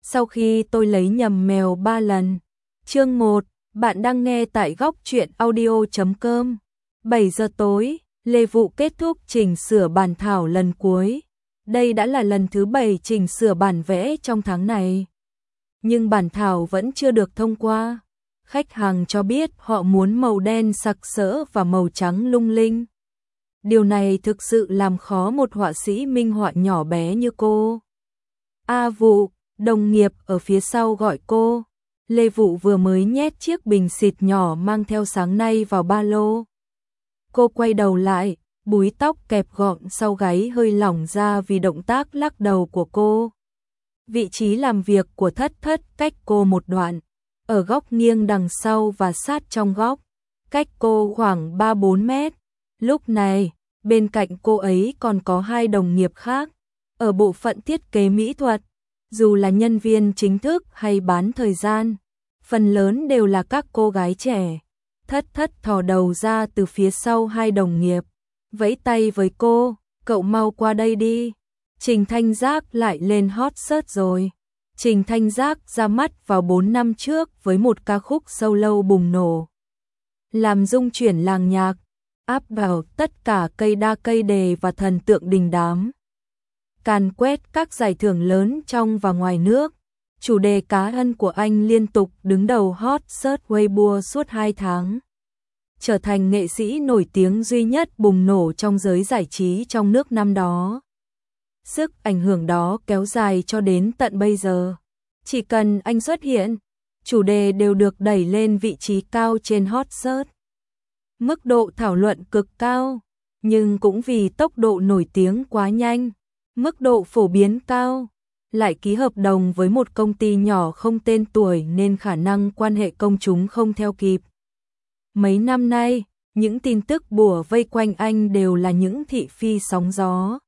Sau khi tôi lấy nhầm mèo 3 lần. Chương 1, bạn đang nghe tại góc truyện audio.com. 7 giờ tối, Lê Vụ kết thúc chỉnh sửa bản thảo lần cuối. Đây đã là lần thứ 7 chỉnh sửa bản vẽ trong tháng này. Nhưng bản thảo vẫn chưa được thông qua. Khách hàng cho biết họ muốn màu đen sặc sỡ và màu trắng lung linh. Điều này thực sự làm khó một họa sĩ minh họa nhỏ bé như cô. A Vụ, đồng nghiệp ở phía sau gọi cô. Lê Vụ vừa mới nhét chiếc bình xịt nhỏ mang theo sáng nay vào ba lô. Cô quay đầu lại, búi tóc kẹp gọn sau gáy hơi lỏng ra vì động tác lắc đầu của cô. Vị trí làm việc của Thất Thất cách cô một đoạn, ở góc nghiêng đằng sau và sát trong góc, cách cô khoảng 3-4 mét. Lúc này, bên cạnh cô ấy còn có 2 đồng nghiệp khác, ở bộ phận thiết kế mỹ thuật. Dù là nhân viên chính thức hay bán thời gian, phần lớn đều là các cô gái trẻ. Thất Thất thò đầu ra từ phía sau 2 đồng nghiệp, vẫy tay với cô, cậu mau qua đây đi. Trình Thanh Giác lại lên hot search rồi. Trình Thanh Giác ra mắt vào 4 năm trước với một ca khúc solo bùng nổ, làm rung chuyển làng nhạc, áp vào tất cả cây đa cây đề và thần tượng đình đám. Càn quét các giải thưởng lớn trong và ngoài nước. Chủ đề cá ân của anh liên tục đứng đầu hot search Weibo suốt 2 tháng. Trở thành nghệ sĩ nổi tiếng duy nhất bùng nổ trong giới giải trí trong nước năm đó. Sức ảnh hưởng đó kéo dài cho đến tận bây giờ. Chỉ cần anh xuất hiện, chủ đề đều được đẩy lên vị trí cao trên hot search. Mức độ thảo luận cực cao, nhưng cũng vì tốc độ nổi tiếng quá nhanh, mức độ phổ biến cao, lại ký hợp đồng với một công ty nhỏ không tên tuổi nên khả năng quan hệ công chúng không theo kịp. Mấy năm nay, những tin tức bủa vây quanh anh đều là những thị phi sóng gió.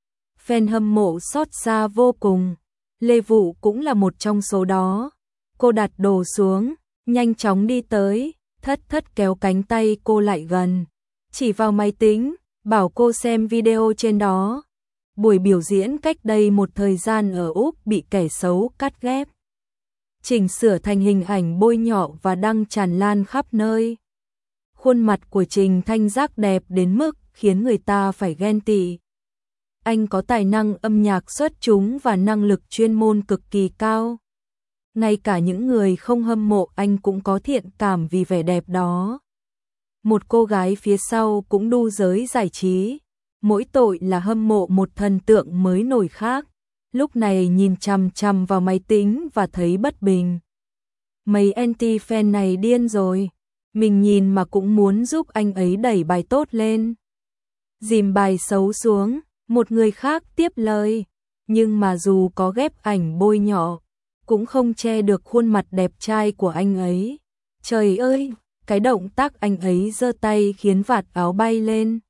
Fan hâm mộ xót xa vô cùng. Lê Vụ cũng là một trong số đó. Cô đặt đồ xuống, nhanh chóng đi tới. Thất Thất kéo cánh tay cô lại gần, chỉ vào máy tính, bảo cô xem video trên đó. Buổi biểu diễn cách đây một thời gian ở Úc bị kẻ xấu cắt ghép, chỉnh sửa thành hình ảnh bôi nhọ và đăng tràn lan khắp nơi. Khuôn mặt của Trình Thanh Giác đẹp đến mức khiến người ta phải ghen tị. Anh có tài năng âm nhạc xuất chúng và năng lực chuyên môn cực kỳ cao. Ngay cả những người không hâm mộ anh cũng có thiện cảm vì vẻ đẹp đó. Một cô gái phía sau cũng đu giới giải trí, mỗi tội là hâm mộ một thần tượng mới nổi khác. Lúc này nhìn chằm chằm vào máy tính và thấy bất bình. Mấy anti-fan này điên rồi, mình nhìn mà cũng muốn giúp anh ấy đẩy bài tốt lên. Dìm bài xấu xuống, một người khác tiếp lời, nhưng mà dù có ghép ảnh bôi nhọ, cũng không che được khuôn mặt đẹp trai của anh ấy. Trời ơi, cái động tác anh ấy giơ tay khiến vạt áo bay lên.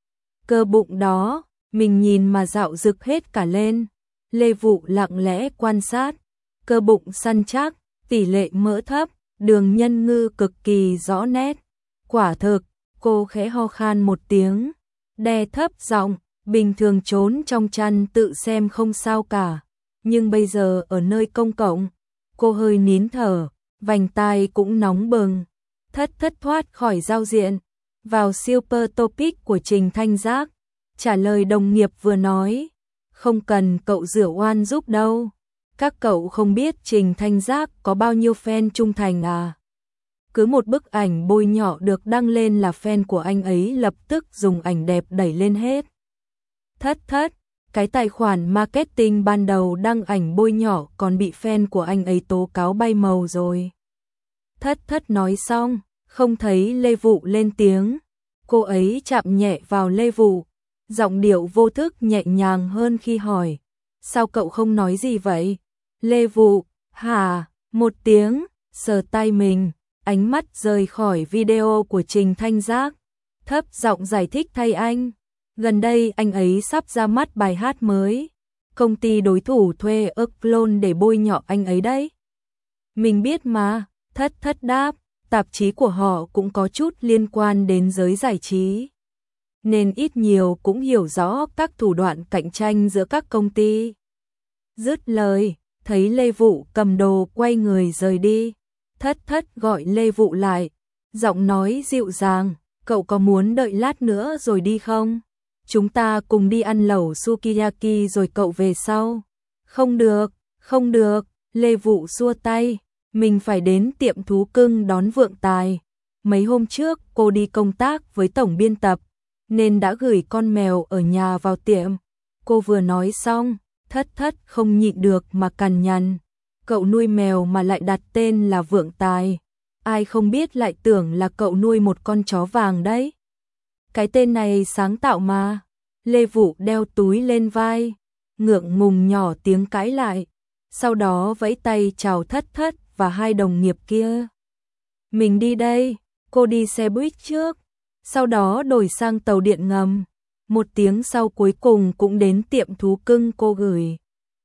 Cơ bụng đó, mình nhìn mà dạo rực hết cả lên. Lê Vụ lặng lẽ quan sát, cơ bụng săn chắc, tỷ lệ mỡ thấp, đường nhân ngư cực kỳ rõ nét. Quả thực, cô khẽ ho khan một tiếng, đè thấp giọng, bình thường trốn trong chăn tự xem không sao cả. Nhưng bây giờ ở nơi công cộng, cô hơi nín thở, vành tai cũng nóng bừng. Thất Thất thoát khỏi giao diện, vào super topic của Trình Thanh Giác, trả lời đồng nghiệp vừa nói, không cần cậu rửa oan giúp đâu. Các cậu không biết Trình Thanh Giác có bao nhiêu fan trung thành à? Cứ một bức ảnh bôi nhọ được đăng lên là fan của anh ấy lập tức dùng ảnh đẹp đẩy lên hết. Thất Thất, cái tài khoản marketing ban đầu đăng ảnh bôi nhọ còn bị fan của anh ấy tố cáo bay màu rồi. Thất Thất nói xong, không thấy Lê Vụ lên tiếng. Cô ấy chạm nhẹ vào Lê Vụ, giọng điệu vô thức nhẹ nhàng hơn khi hỏi, sao cậu không nói gì vậy? Lê Vụ, hả, một tiếng, sờ tay mình, ánh mắt rời khỏi video của Trình Thanh Giác, thấp giọng giải thích thay anh. Gần đây anh ấy sắp ra mắt bài hát mới, công ty đối thủ thuê clone để bôi nhọ anh ấy đấy. Mình biết mà, Thất Thất đáp, tạp chí của họ cũng có chút liên quan đến giới giải trí, nên ít nhiều cũng hiểu rõ các thủ đoạn cạnh tranh giữa các công ty. Dứt lời, thấy Lê Vụ cầm đồ quay người rời đi. Thất thất gọi Lê Vụ lại, giọng nói dịu dàng, cậu có muốn đợi lát nữa rồi đi không? Chúng ta cùng đi ăn lẩu sukiyaki rồi cậu về sau. Không được, không được, Lê Vụ xua tay, mình phải đến tiệm thú cưng đón Vượng Tài. Mấy hôm trước cô đi công tác với tổng biên tập, nên đã gửi con mèo ở nhà vào tiệm. Cô vừa nói xong, thất thất không nhịn được mà cằn nhằn. Cậu nuôi mèo mà lại đặt tên là Vượng Tài. Ai không biết lại tưởng là cậu nuôi một con chó vàng đấy. Cái tên này sáng tạo mà. Lê Vụ đeo túi lên vai, ngượng ngùng nhỏ tiếng cãi lại. Sau đó vẫy tay chào thất thất và hai đồng nghiệp kia. Mình đi đây, cô đi xe buýt trước. Sau đó đổi sang tàu điện ngầm. 1 tiếng sau cuối cùng cũng đến tiệm thú cưng cô gửi.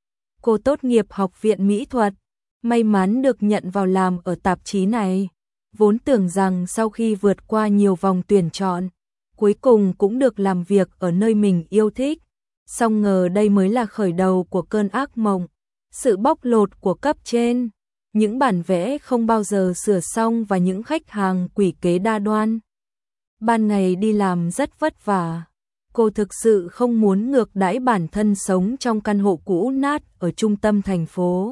Cô tốt nghiệp học viện mỹ thuật, may mắn được nhận vào làm ở tạp chí này. Vốn tưởng rằng sau khi vượt qua nhiều vòng tuyển chọn, cuối cùng cũng được làm việc ở nơi mình yêu thích. Song ngờ đây mới là khởi đầu của cơn ác mộng, sự bóc lột của cấp trên, những bản vẽ không bao giờ sửa xong và những khách hàng quỷ kế đa đoan. Ban ngày đi làm rất vất vả. Cô thực sự không muốn ngược đãi bản thân sống trong căn hộ cũ nát ở trung tâm thành phố.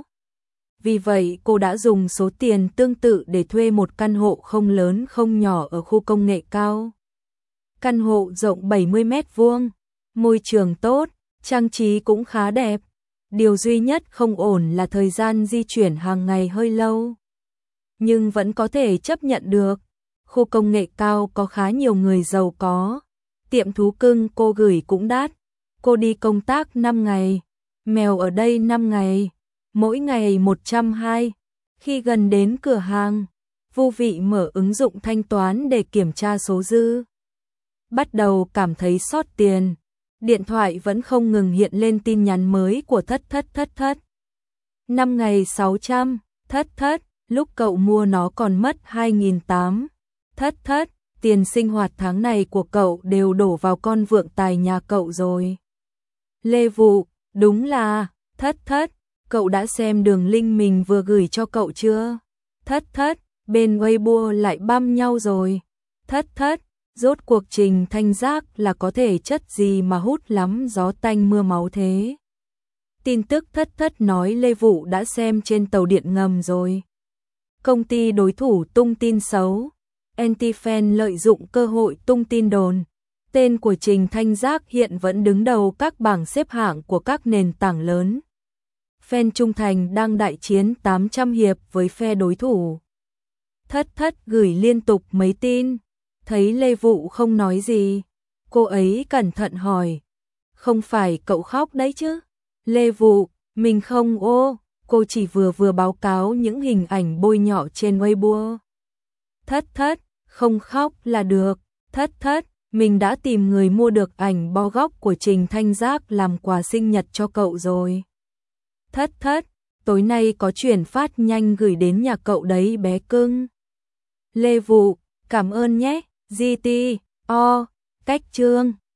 Vì vậy cô đã dùng số tiền tương tự để thuê một căn hộ không lớn không nhỏ ở khu công nghệ cao. Căn hộ rộng 70 mét vuông, môi trường tốt, trang trí cũng khá đẹp. Điều duy nhất không ổn là thời gian di chuyển hàng ngày hơi lâu. Nhưng vẫn có thể chấp nhận được. Khu công nghệ cao có khá nhiều người giàu có. Tiệm thú cưng cô gửi cũng đắt. Cô đi công tác 5 ngày, mèo ở đây 5 ngày, mỗi ngày 120. Khi gần đến cửa hàng, vô vị mở ứng dụng thanh toán để kiểm tra số dư. Bắt đầu cảm thấy sót tiền. Điện thoại vẫn không ngừng hiện lên tin nhắn mới của thất thất. 5 ngày 600, thất, lúc cậu mua nó còn mất 2.800. Thất, tiền sinh hoạt tháng này của cậu đều đổ vào con Vượng Tài nhà cậu rồi. Lê Vụ, đúng là, thất, cậu đã xem đường link mình vừa gửi cho cậu chưa? Thất, bên Weibo lại băm nhau rồi. Thất, rốt cuộc Trình Thanh Giác là có thể chất gì mà hút lắm gió tanh mưa máu thế? Tin tức thất nói Lê Vụ đã xem trên tàu điện ngầm rồi. Công ty đối thủ tung tin xấu. Anti-fan lợi dụng cơ hội tung tin đồn. Tên của Trình Thanh Giác hiện vẫn đứng đầu các bảng xếp hạng của các nền tảng lớn. Fan trung thành đang đại chiến 800 hiệp với phe đối thủ. Thất gửi liên tục mấy tin. Thấy Lê Vụ không nói gì, cô ấy cẩn thận hỏi. Không phải cậu khóc đấy chứ? Lê Vụ, mình không cô chỉ vừa báo cáo những hình ảnh bôi nhọ trên Weibo. Thất, không khóc là được. Thất, mình đã tìm người mua được ảnh bo góc của Trình Thanh Giác làm quà sinh nhật cho cậu rồi. Thất, tối nay có chuyển phát nhanh gửi đến nhà cậu đấy bé cưng. Lê Vụ, cảm ơn nhé. GT, cách chương.